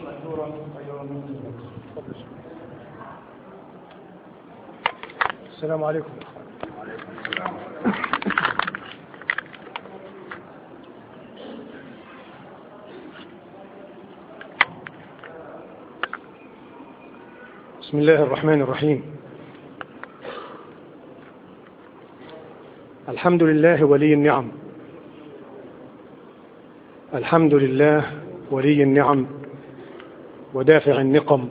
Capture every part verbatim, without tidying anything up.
السلام عليكم. بسم الله الرحمن الرحيم. الحمد لله ولي النعم، الحمد لله ولي النعم ودافع النقم،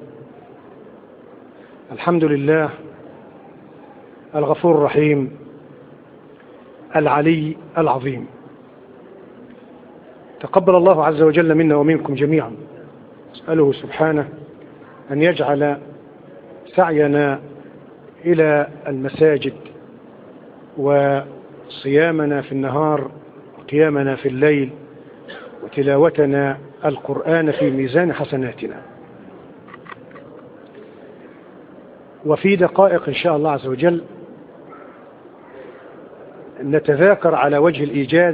الحمد لله الغفور الرحيم العلي العظيم. تقبل الله عز وجل منا ومنكم جميعا. أسأله سبحانه أن يجعل سعينا إلى المساجد وصيامنا في النهار وقيامنا في الليل وتلاوتنا القرآن في ميزان حسناتنا. وفي دقائق إن شاء الله عز وجل نتذاكر على وجه الإيجاز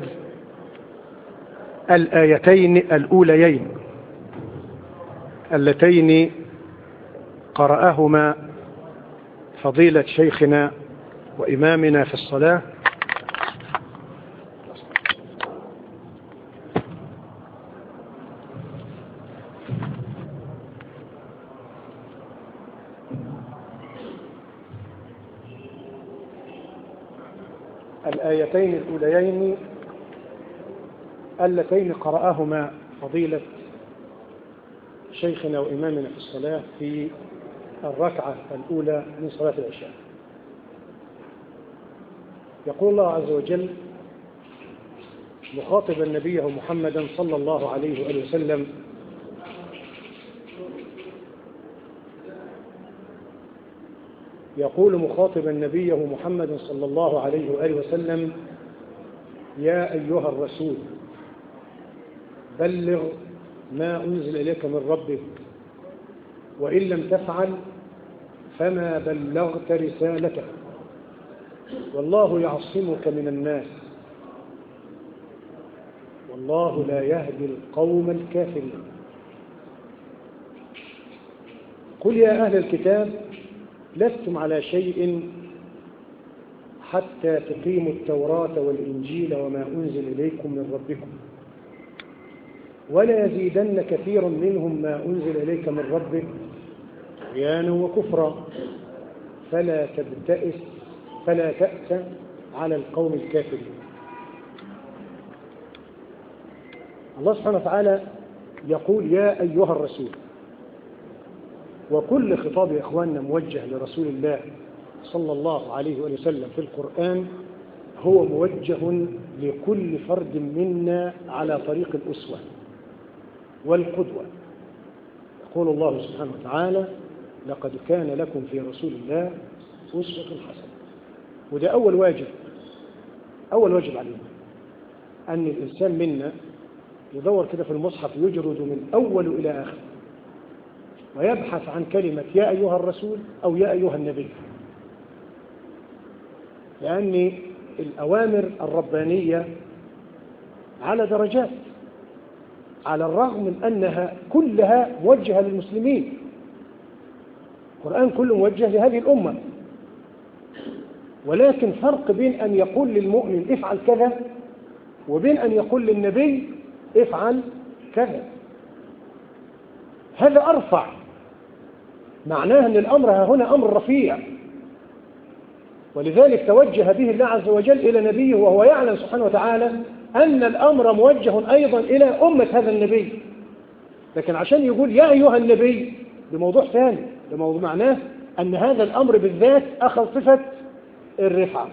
الآيتين الأوليين اللتين قرأهما فضيلة شيخنا وإمامنا في الصلاة الآيتين الأوليين اللتين قرأهما فضيلة شيخنا وإمامنا في الصلاة في الركعة الأولى من صلاة العشاء. يقول الله عز وجل مخاطبا نبيه محمدا صلى الله عليه وآله وسلم: يقول مخاطبا نبيه محمدا صلى الله عليه وآله وسلم: يا أيها الرسول بلغ ما أنزل إليك من ربك وإن لم تفعل فما بلغت رسالته والله يعصمك من الناس والله لا يهدي القوم الكافرين. قل يا أهل الكتاب لستم على شيء حتى تقيموا التوراة والإنجيل وما أنزل إليكم من ربكم ولا يزيدن كثيرا منهم ما أنزل إليك من ربك طغيانا وكفرا فلا تبتئس فلا تأس على القوم الكافرين. الله سبحانه وتعالى يقول يا أيها الرسول، وكل خطاب يا إخواننا موجه لرسول الله صلى الله عليه وسلم في القرآن هو موجه لكل فرد منا على طريق الأسوة والقدوة. يقول الله سبحانه وتعالى: لقد كان لكم في رسول الله أسوة حسنة. وده أول واجب أول واجب علينا، أن الإنسان منا يدور كده في المصحف يجرد من أول إلى آخر ويبحث عن كلمة يا أيها الرسول أو يا أيها النبي، لأن الأوامر الربانية على درجات، على الرغم من أنها كلها موجهة للمسلمين. القرآن كله موجه لهذه الأمة، ولكن فرق بين أن يقول للمؤمن افعل كذا وبين أن يقول للنبي افعل كذا. هذا أرفع، معناه أن الأمر هنا أمر رفيع، ولذلك توجه به الله عز وجل إلى نبيه وهو يعلم سبحانه وتعالى أن الأمر موجه أيضا إلى أمة هذا النبي. لكن عشان يقول يا أيها النبي بموضوع ثاني، بموضوع معناه أن هذا الأمر بالذات أخذ صفة الرفعة.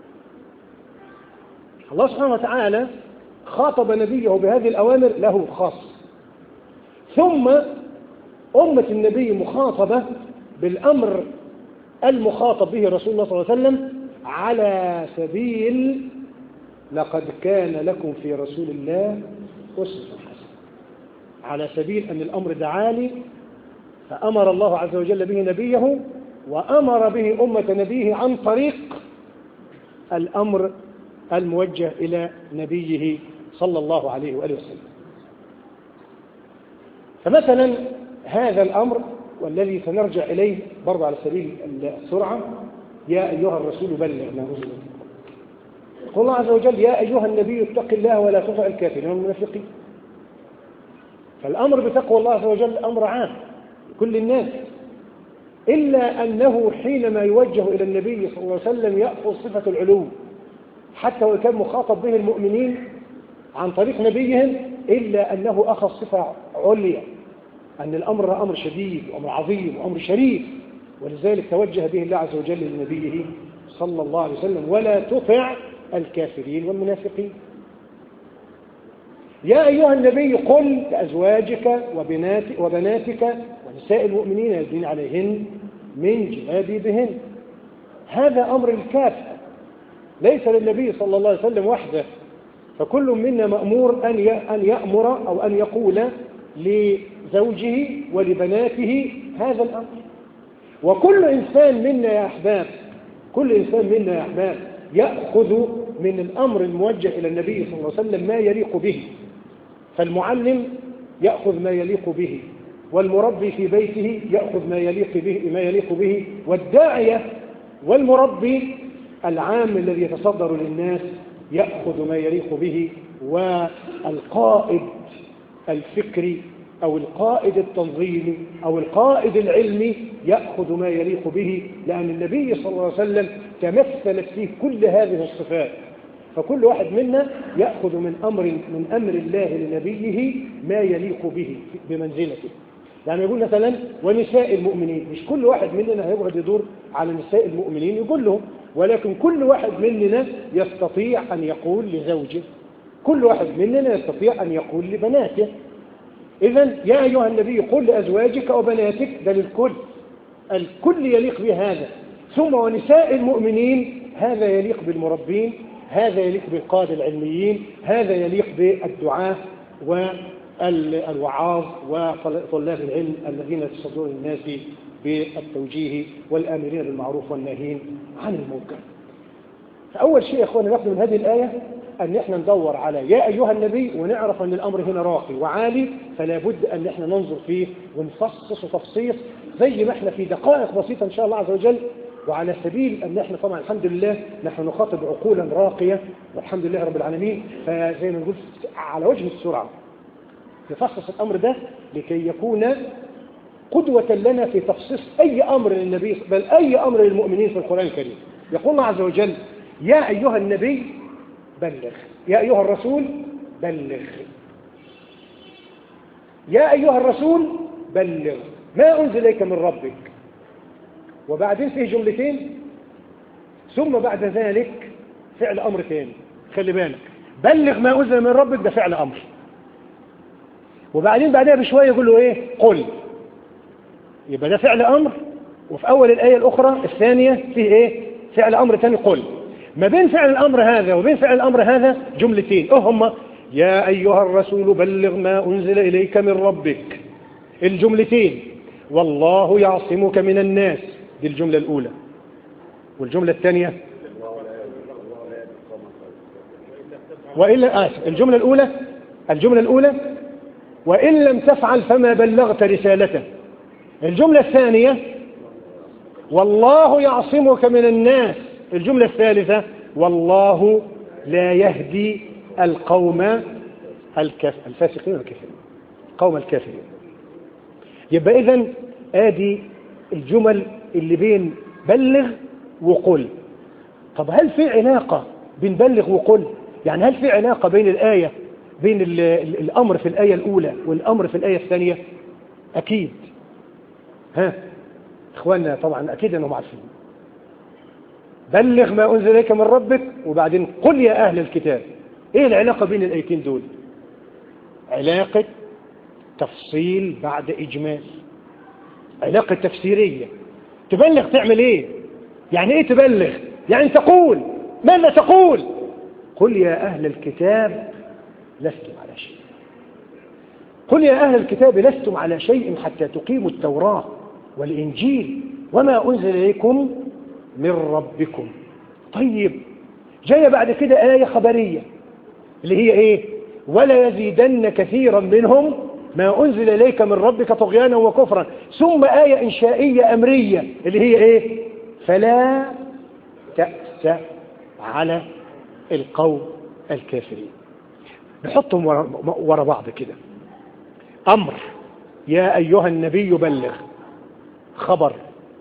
الله سبحانه وتعالى خاطب نبيه بهذه الأوامر له خاص، ثم أمة النبي مخاطبة بالأمر المخاطب به رسول الله صلى الله عليه وسلم على سبيل لقد كان لكم في رسول الله أسوة حسنة، على سبيل أن الأمر دعالي فأمر الله عز وجل به نبيه وأمر به أمة نبيه عن طريق الأمر الموجه إلى نبيه صلى الله عليه وآله وسلم. فمثلا هذا الأمر والذي سنرجع إليه برضه على سبيل السرعة: يا أيها الرسول بلغ ما أنزل إليك. يقول الله عز وجل: يا أيها النبي اتق الله ولا تطع الكافرين والمنافقين. فالأمر بتقوى الله عز وجل أمر عام لكل الناس، إلا أنه حينما يوجه إلى النبي صلى الله عليه وسلم يأخذ صفة العلو، حتى وإن كان مخاطب به المؤمنين عن طريق نبيهم، إلا أنه أخذ صفة عليا، أن الأمر أمر شديد وأمر عظيم وأمر شريف، ولذلك توجه به الله عز وجل لنبيه صلى الله عليه وسلم: ولا تطع الكافرين والمنافقين. يا أيها النبي قل لأزواجك وبناتك, وبناتك ونساء المؤمنين يدين عليهن من جلابيبهن. هذا أمر الكافة، ليس للنبي صلى الله عليه وسلم وحده، فكل منا مأمور أن يأمر أو أن يقول لزوجه ولبناته هذا الأمر. وكل إنسان منا يا أحباب كل إنسان منا يا أحباب يأخذ من الأمر الموجه إلى النبي صلى الله عليه وسلم ما يليق به. فالمعلم يأخذ ما يليق به، والمربي في بيته يأخذ ما يليق به ما يليق به والداعية والمربي العام الذي يتصدر للناس يأخذ ما يليق به، والقائد الفكري أو القائد التنظيمي أو القائد العلمي يأخذ ما يليق به، لأن النبي صلى الله عليه وسلم تمثلت فيه كل هذه الصفات. فكل واحد منا يأخذ من أمر من أمر الله لنبيه ما يليق به بمنزلته. يعني يقول مثلا: ونساء المؤمنين. مش كل واحد مننا هيقعد يدور على نساء المؤمنين يقول لهم، ولكن كل واحد مننا يستطيع أن يقول لزوجه، كل واحد مننا يستطيع أن يقول لبناته. إذن يا أيها النبي قل لأزواجك وبناتك، ده للكل، الكل يليق بهذا. ثم ونساء المؤمنين، هذا يليق بالمربين، هذا يليق بالقادة العلميين، هذا يليق بالدعاة والوعاظ وطلاب العلم الذين يتصدرون الناس بالتوجيه والآمرين بالمعروف والناهين عن المنكر. فأول شيء يا أخواني نأخذ من هذه الآية أن احنا ندور على يا أيها النبي، ونعرف أن الأمر هنا راقي وعالي، فلا بد أن احنا ننظر فيه ونفصص وتفصيص زي ما احنا في دقائق بسيطة إن شاء الله عز وجل. وعلى سبيل أن احنا طبعا الحمد لله نحن نخاطب عقولا راقية والحمد لله رب العالمين، فزي ما نقول على وجه السرعة نفصص الأمر ده لكي يكون قدوة لنا في تفصيص أي أمر للنبي، بل أي أمر للمؤمنين في القرآن الكريم. يقول الله عز وجل: يا أيها النبي بلغ، يا أيها الرسول بلغ، يا أيها الرسول بلغ ما أنزل إليك من ربك. وبعدين فيه جملتين، ثم بعد ذلك فعل أمر ثاني. خلي بالك، بلغ ما أنزل من ربك ده فعل أمر، وبعدين بعدها بشوية يقول له إيه؟ قل. يبقى ده فعل أمر، وفي أول الآية الأخرى الثانية فيه إيه؟ فعل أمر ثاني قل. ما بين فعل الأمر هذا وبين فعل الأمر هذا جملتين، أهما يا أيها الرسول بلغ ما أنزل إليك من ربك. الجملتين والله يعصمك من الناس، دي الجملة الأولى. والجملة الثانية وإلا آسف الجملة الأولى الجملة الأولى وإن لم تفعل فما بلغت رسالته. الجملة الثانية والله يعصمك من الناس. الجملة الثالثة والله لا يهدي القوم الفاسقين والكافرين، قوم الكافرين. يبقى إذن آدي الجمل اللي بين بلغ وقل. طب هل في علاقة بين بلغ وقل؟ يعني هل في علاقة بين الآية بين ال ال الأمر في الآية الأولى والأمر في الآية الثانية؟ أكيد. ها إخواننا طبعا أكيد أنهم عارفين. بلغ ما أنزل إليك من ربك، وبعدين قل يا أهل الكتاب. إيه العلاقة بين الآيتين دول؟ علاقة تفصيل بعد إجمال، علاقة تفسيرية. تبلغ تعمل إيه؟ يعني إيه تبلغ؟ يعني تقول. ماذا تقول؟ قل يا أهل الكتاب لستم على شيء. قل يا أهل الكتاب لستم على شيء حتى تقيموا التوراة والإنجيل وما أنزل إليكم من ربكم. طيب جاية بعد كده آية خبرية اللي هي إيه؟ ولا يزيدن كثيرا منهم ما أنزل إليك من ربك طغيانا وكفرا، ثم آية إنشائية أمرية اللي هي إيه؟ فلا تأس على القوم الكافرين. نحطهم ورا بعض كده. أمر يا أيها النبي بلغ، خبر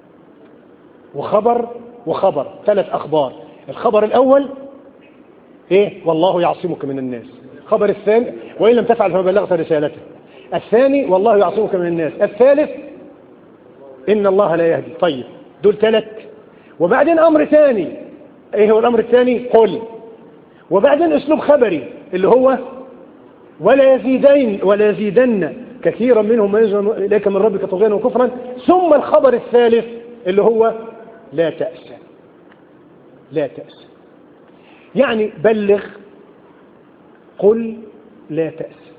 وخبر وخبر، ثلاث أخبار. الخبر الأول إيه؟ والله يعصمك من الناس. خبر الثاني وإن لم تفعل فما بلغت رسالته. الثاني والله يعصمك من الناس. الثالث إن الله لا يهدي. طيب دول ثلاث. وبعدين أمر ثاني، إيه هو الأمر الثاني؟ قل. وبعدين أسلوب خبري اللي هو ولا يزيدن ولا يزيدن كثيرا منهم ما ينزل إليك من ربك طغيانا وكفرا. ثم الخبر الثالث اللي هو لا تأس. لا تأس يعني بلغ، قل لا تأس.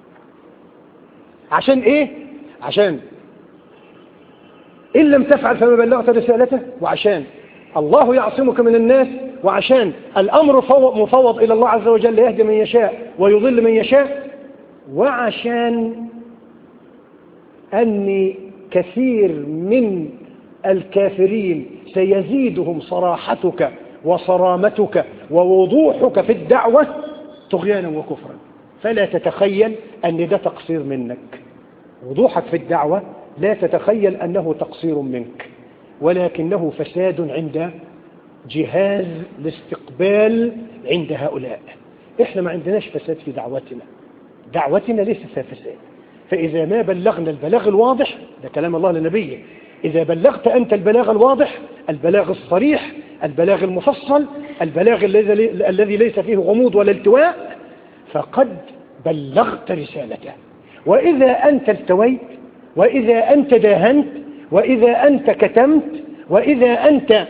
عشان ايه؟ عشان إن لم تفعل فما بلغت رسالته، وعشان الله يعصمك من الناس، وعشان الأمر مفوض إلى الله عز وجل يهدي من يشاء ويضل من يشاء، وعشان أن كثير من الكافرين سيزيدهم صراحتك وصرامتك ووضوحك في الدعوة طغيانا وكفرا. فلا تتخيل أن ده تقصير منك. وضوحك في الدعوة لا تتخيل أنه تقصير منك، ولكنه فساد عند جهاز الاستقبال عند هؤلاء. إحنا ما عندناش فساد في دعوتنا، دعوتنا ليس فيها فساد. فإذا ما بلغنا البلاغ الواضح، ده كلام الله لنبيه، إذا بلغت أنت البلاغ الواضح، البلاغ الصريح، البلاغ المفصل، البلاغ الذي ليس فيه غموض ولا التواء، فقد بلغت رسالته. وإذا أنت التويت، وإذا أنت داهنت، وإذا أنت كتمت، وإذا أنت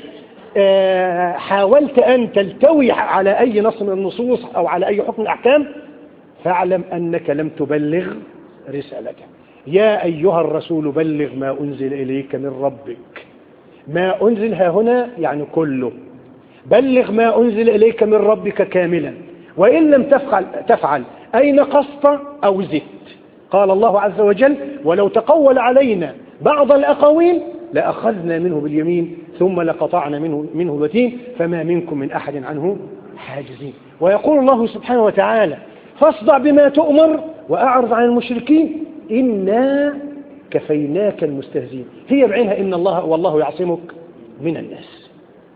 حاولت أن تلتوي على أي نص من النصوص أو على أي حكم الأحكام، فاعلم أنك لم تبلغ رسالته. يا أيها الرسول بلغ ما أنزل إليك من ربك. ما أنزل ها هنا يعني كله. بلغ ما أنزل إليك من ربك كاملا، وإن لم تفعل, تفعل أي نقصت أو زدت. قال الله عز وجل ولو تقول علينا بعض الأقاويل لأخذنا منه باليمين ثم لقطعنا منه, منه الوتين فما منكم من أحد عنه حاجزين. ويقول الله سبحانه وتعالى فاصدع بما تؤمر وأعرض عن المشركين إنا كفيناك المستهزئين. هي بعينها إن الله والله يعصمك من الناس.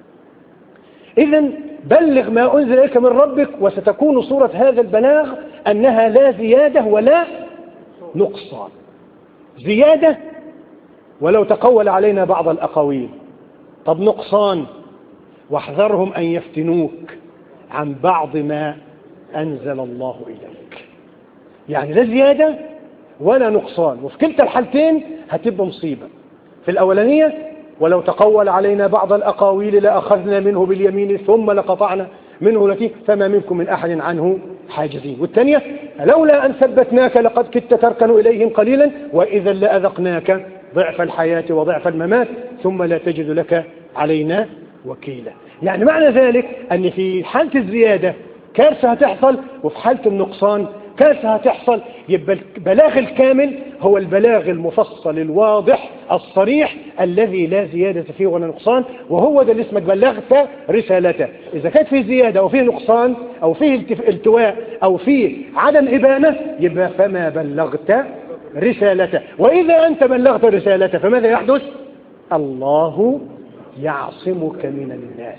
إذن بلغ ما أنزل إليك من ربك، وستكون صورة هذا البلاغ أنها لا زيادة ولا نقصان. زيادة ولو تقول علينا بعض الأقاويل. طب نقصان واحذرهم أن يفتنوك عن بعض ما أنزل الله إليك. يعني لا زيادة ولا نقصان، وفي كلتا الحالتين هتبقى مصيبة. في الأولانية ولو تقول علينا بعض الأقاويل لأخذنا منه باليمين ثم لقطعنا منه التي فما منكم من أحد عنه حاجزين. والثانية لولا أن ثبتناك لقد كدت تركن إليهم قليلا وإذا لأذقناك ضعف الحياة وضعف الممات ثم لا تجد لك علينا وكيلا. يعني معنى ذلك أن في حالة الزيادة كارثة هتحصل، وفي حالة النقصان كارثة هتحصل. يبقى البلاغ الكامل هو البلاغ المفصل الواضح الصريح الذي لا زيادة فيه ولا نقصان، وهو ده اللي اسمك بلغت رسالته. إذا كانت فيه زيادة أو فيه نقصان أو فيه التواء أو فيه عدم إبانة يبقى فما بلغت رسالته. وإذا أنت بلغت رسالته فماذا يحدث؟ الله يعصمك من الناس.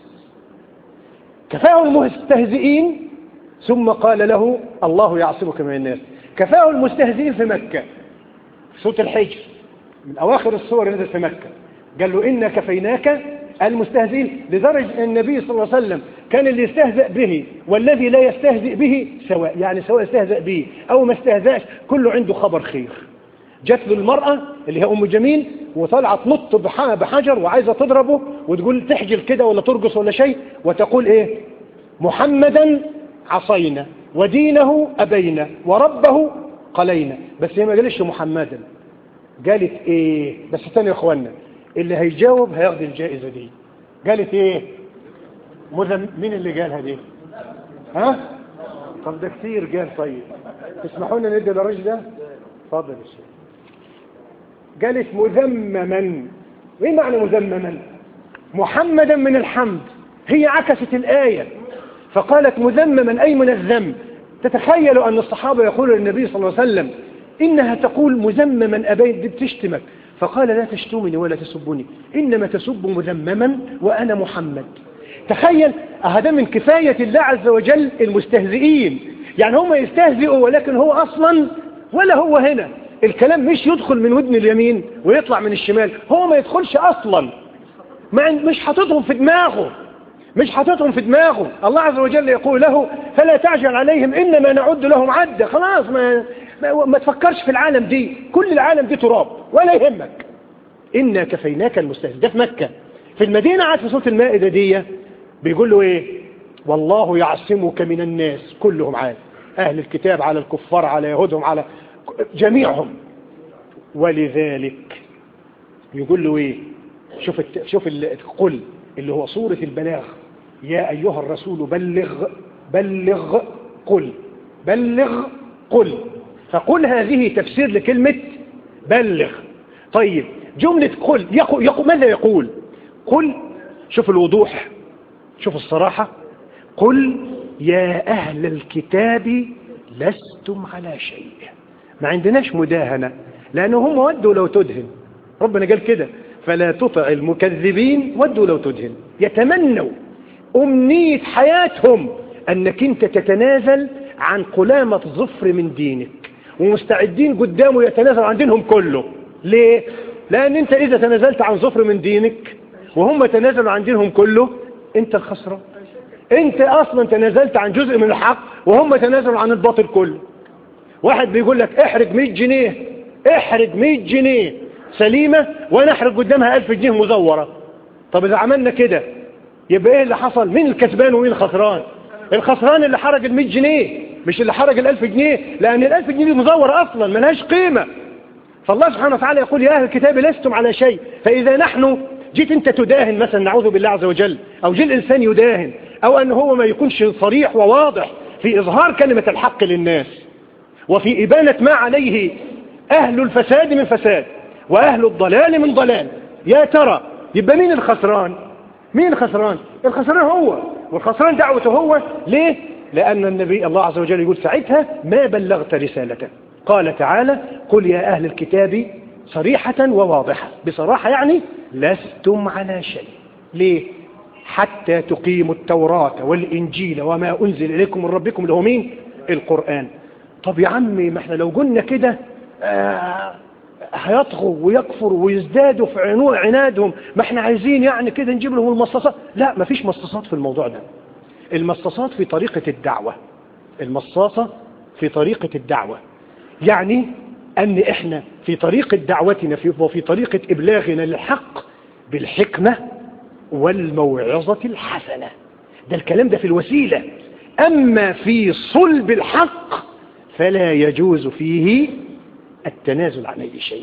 كفاه المستهزئين ثم قال له الله يعصمك من الناس. كفاه المستهزئين في مكة في سورة الحجر من أواخر السور اللي نزلت في مكة، قال له إنا كفيناك المستهزئين، لدرجة أن النبي صلى الله عليه وسلم كان اللي يستهزئ به والذي لا يستهزئ به سواء، يعني سواء استهزئ به أو ما استهزأش كله عنده خبر خير. جات له المرأة اللي هي أم جميل وطلعت تنط بحجر وعايزة تضربه وتقول تحجل كده ولا ترقص ولا شيء وتقول إيه؟ محمدا عصينا ودينه أبينا وربه قلينا. بس هي ما قالش محمدا، قالت إيه؟ بس ثاني يا أخوانا اللي هيجاوب هياخد الجائزة دي. قالت إيه؟ مذم. مين اللي قالها دي؟ ها؟ طب ده كتير قال. طيب تسمحوا لنا ندي للرجل ده اتفضل يا شيخ. قالت مذمما. ايه معنى مذمما؟ محمدا من الحمد. هي عكست الآية فقالت مذمما أي من الذم. تتخيل أن الصحابة يقولوا للنبي صلى الله عليه وسلم إنها تقول مذمما أبين، دي بتشتمك. فقال لا تشتمني ولا تسبني، إنما تسب مذمما وأنا محمد. تخيل، هذا من كفاية الله عز وجل المستهزئين. يعني هم يستهزئوا ولكن هو أصلا ولا هو هنا. الكلام مش يدخل من ودن اليمين ويطلع من الشمال، هو ما يدخلش أصلا، مش حاططهم في دماغه، مش حاططهم في دماغه. الله عز وجل يقول له فلا تعجل عليهم إنما نعد لهم عدة. خلاص ما, ما, ما تفكرش في العالم دي، كل العالم دي تراب ولا يهمك. إنا كفيناك المستهزئين. ده في مكة. في المدينة عاد في سورة المائدة دي بيقول له إيه؟ والله يعصمك من الناس كلهم. عاد أهل الكتاب على الكفار على يهودهم على جميعهم. ولذلك يقول له إيه؟ شوف الت... شوف قل اللي هو صورة البلاغ. يا أيها الرسول بلغ بلغ قل بلغ قل. فقل هذه تفسير لكلمة بلغ. طيب جملة قل يقول, يقول ماذا يقول؟ قل، شوف الوضوح، شوف الصراحة. قل يا أهل الكتاب لستم على شيء. ما عندناش مداهنة، لأنهم ودوا لو تدهن. ربنا قال كده فلا تطع المكذبين ودوا لو تدهن. يتمنوا أمنية حياتهم أنك أنت تتنازل عن قلامة ظفر من دينك، ومستعدين قدامه يتنازل عن دينهم كله. ليه؟ لأن أنت إذا تنازلت عن ظفر من دينك وهم تنازلوا عن دينهم كله، أنت الخسران. أنت أصلا تنازلت عن جزء من الحق وهم تنازلوا عن الباطل كله. واحد بيقول لك احرج مئة جنيه، احرج مئة جنيه سليمة وانا احرج قدامها ألف جنيه مزورة. طب إذا عملنا كده يبقى ايه اللي حصل؟ مين الكسبان ومين الخسران؟ الخسران اللي حرج المئة جنيه مش اللي حرج الألف جنيه، لأن الألف جنيه دي مزورة أصلا ملهاش قيمة. فالله سبحانه وتعالى يقول يا أهل الكتاب لستم على شيء. فإذا نحن جيت أنت تداهن مثلا، نعوذ بالله عز وجل، أو جي الإنسان يداهن، أو أن هو ما يكونش صريح وواضح في إظهار كلمة الحق للناس وفي إبانة ما عليه أهل الفساد من فساد وأهل الضلال من ضلال، يا ترى يبقى مين الخسران؟ مين الخسران؟ الخسران هو، والخسران دعوته هو. ليه؟ لأن النبي الله عز وجل يقول ساعتها ما بلغت رسالته. قال تعالى قل يا أهل الكتاب صريحة وواضحة. بصراحة يعني لستم على شيء. ليه؟ حتى تقيموا التوراة والإنجيل وما أنزل إليكم من ربكم اللي هو مين؟ القرآن. طب يا عمي ما احنا لو قلنا كده آه هيطغوا ويكفروا ويزدادوا في عنوع عنادهم، ما احنا عايزين يعني كده نجيب لهم المصاصات. لا، ما فيش مصاصات في الموضوع ده. المصاصات في طريقة الدعوة. المصاصة في طريقة الدعوة، يعني أن إحنا في طريقة دعوتنا وفي طريقة إبلاغنا للحق بالحكمة والموعظة الحسنة. ده الكلام ده في الوسيلة. أما في صلب الحق فلا يجوز فيه التنازل عن أي شيء.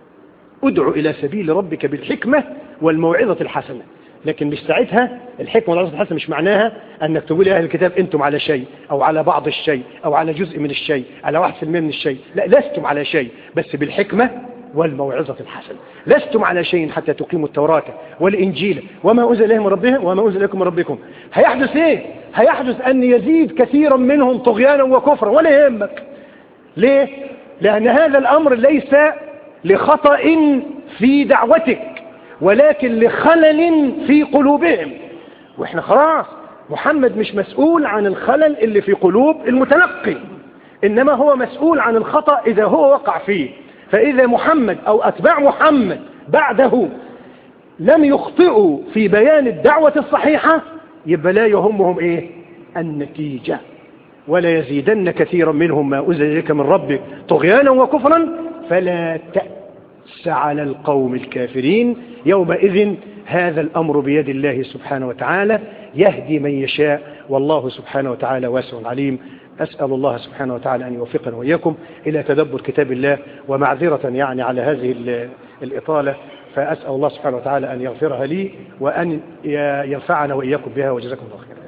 ادعو إلى سبيل ربك بالحكمة والموعظة الحسنة. لكن مش ساعتها الحكمة والموعظة الحسنة مش معناها أنك تقول يا أهل الكتاب أنتم على شيء أو على بعض الشيء أو على جزء من الشيء على واحد في المية من الشيء. لا، لستم على شيء بس بالحكمة والموعظة الحسنة. لستم على شيء حتى تقيموا التوراة والإنجيل وما أنزل إليهم من ربهم وما أنزل إليكم من ربكم. هيحدث إيه؟ هيحدث أن يزيد كثيرا منهم طغيانا وكفرا ولا يهمك. ليه؟ لأن هذا الأمر ليس لخطأ في دعوتك ولكن لخلل في قلوبهم. وإحنا خلاص محمد مش مسؤول عن الخلل اللي في قلوب المتلقي، إنما هو مسؤول عن الخطأ إذا هو وقع فيه. فإذا محمد أو أتباع محمد بعده لم يخطئوا في بيان الدعوة الصحيحة يبقى لا يهمهم إيه؟ النتيجة. ولا يزيدن كثيرا منهم ما أنزل إليك من ربك طغيانا وكفرا فلا تأس على القوم الكافرين. يومئذ هذا الأمر بيد الله سبحانه وتعالى يهدي من يشاء والله سبحانه وتعالى واسع عليم. أسأل الله سبحانه وتعالى أن يوفقنا وإياكم إلى تدبر كتاب الله، ومعذرة يعني على هذه الإطالة، فأسأل الله سبحانه وتعالى أن يغفرها لي وأن ينفعنا وإياكم بها، وجزاكم الله خيرا.